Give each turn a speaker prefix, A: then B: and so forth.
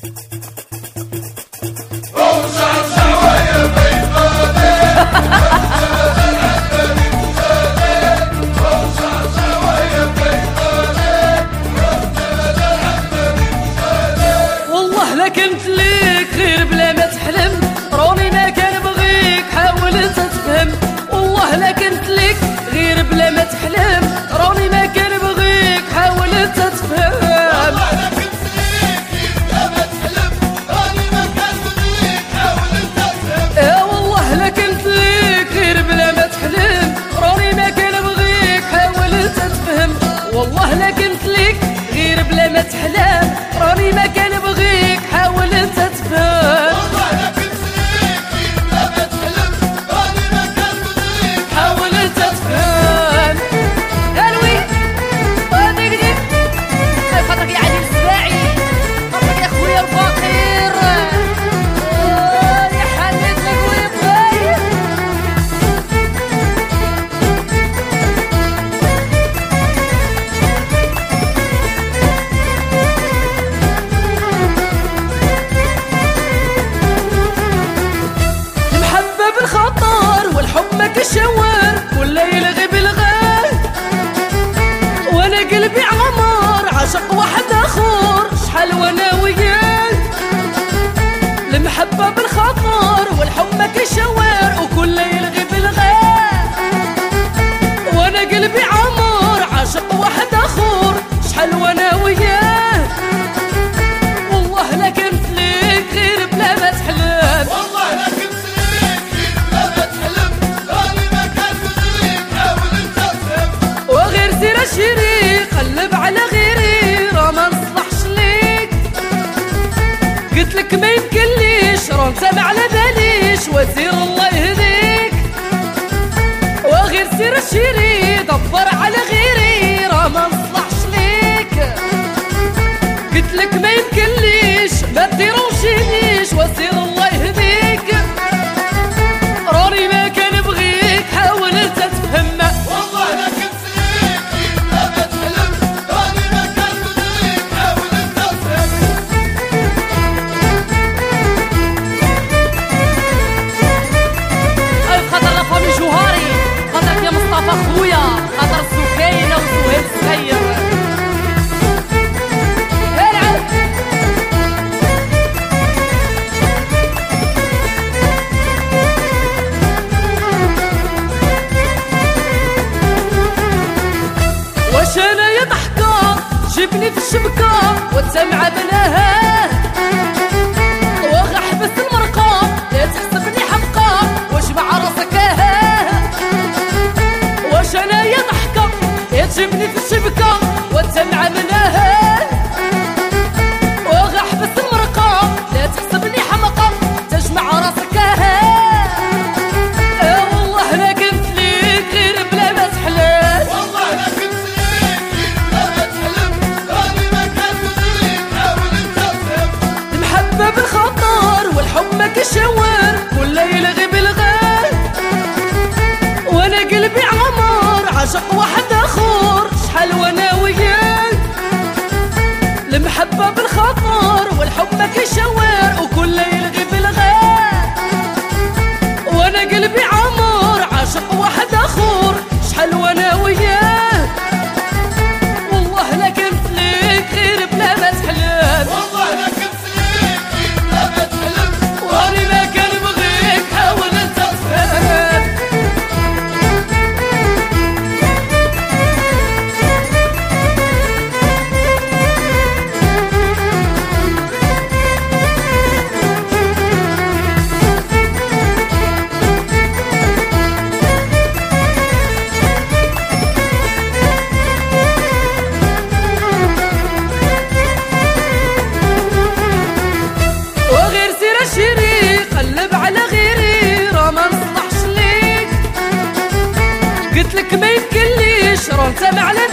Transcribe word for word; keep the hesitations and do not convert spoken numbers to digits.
A: والله لا كنت ليك غير بلا ما تحلم، راني ما كنبغيك حاول انت تفهم. والله لا كنت ليك غير بلا ما تحلم، راني ما كنبغيك حاول انت تفهم.
B: والله لا كنت ليك غير بلا ما تحلم، راني ما كنبغيك حاول انت تفهم.
A: يا والله لا كنت ليك غير بلا ما تحلم، راني ما كنبغيك حاول انت تفهم. والله لا كنت ليك غير بلا ما تحلم، راني ما كنبغيك حاول انت تفهم.
B: والله لا كنت ليك غير بلا ما تحلم، راني ما كنبغيك
A: حاول انت تفهم. الوي هذيك دي خاطرك يا علي السباعي، خاطرك يا خويا الفقير، يا حنيت لك ويبغي. المحبة بالخطر والحب ما كشوار، ولا يلغي بالغال، وانا قلبي عمار عاشق واحد اخر، شحال وانا وياك. المحبة بالخطر والحب ما كشوار، وكل يلغي بالغال، وانا قلبي عمار عاشق واحد اخر، شحال وانا وياك. والله لا كنت ليك غير بلا ما تحلم.
B: والله لا كنت ليك غير بلا ما تحلم، راني ما كنبغيك حاول انت تفهم.
A: وغير سير شيري قلب على غيري، راه ما نصلحش ليك. قلتلك ما يمكنليش، راه انت ما على باليش، وسير الله يهديك. وغير سير شيري دبر على غيري، راه ما نصلحش ليك. قلتلك ما يمكنليش، ما تديروشينيش، وسير الله يهديك. راني ما كنبغيك حاول انت تفهم.
B: والله لا كنت ليك غير بلا ما تحلم، راني ما كنبغيك حاول انت تفهم.
A: أي خاطر لا فامي جوهري، خاطرك يا مصطفى خويا، خاطر سكينة وسهيل الصغير. العب واش انا يا ضحكة جبني في الشبكة والدمعة بناها، واغا حبس المرقة لا تحسبني حمقى، واجمع راسك اها. واش انا يا ضحكة يا تجيبني في الشبكة والدمعة بناها، واغا حبس المرقة لا تحسبني حمقى، تجمع راسك اها. يا والله لا كنت ليك غير بلا ما تحلم.
B: والله لا كنت ليك غير بلا ما تحلم، راني ما كنبغيك حاول انت تفهم.
A: المحبة بالخطر والحب ما كشوار، ولا يلغي بالغال، وانا قلبي عمار عاشق واحد اخر، شحال وانا وياك. المحبة بالخطر والحب ما كشوار، وكل يلغي بالغال، وانا قلبي عمار عاشق واحد اخر، شحال وانا وياك. والله لا كنت ليك غير بلا ما تحلم.
B: والله لا كنت ليك غير بلا ما تحلم،
A: راني ما كنبغيك حاول انت تفهم. وغير سير شيري قلب على غيري، راه ما نصلحش ليك. قلتلك ما يمكنليش، راه انت ما على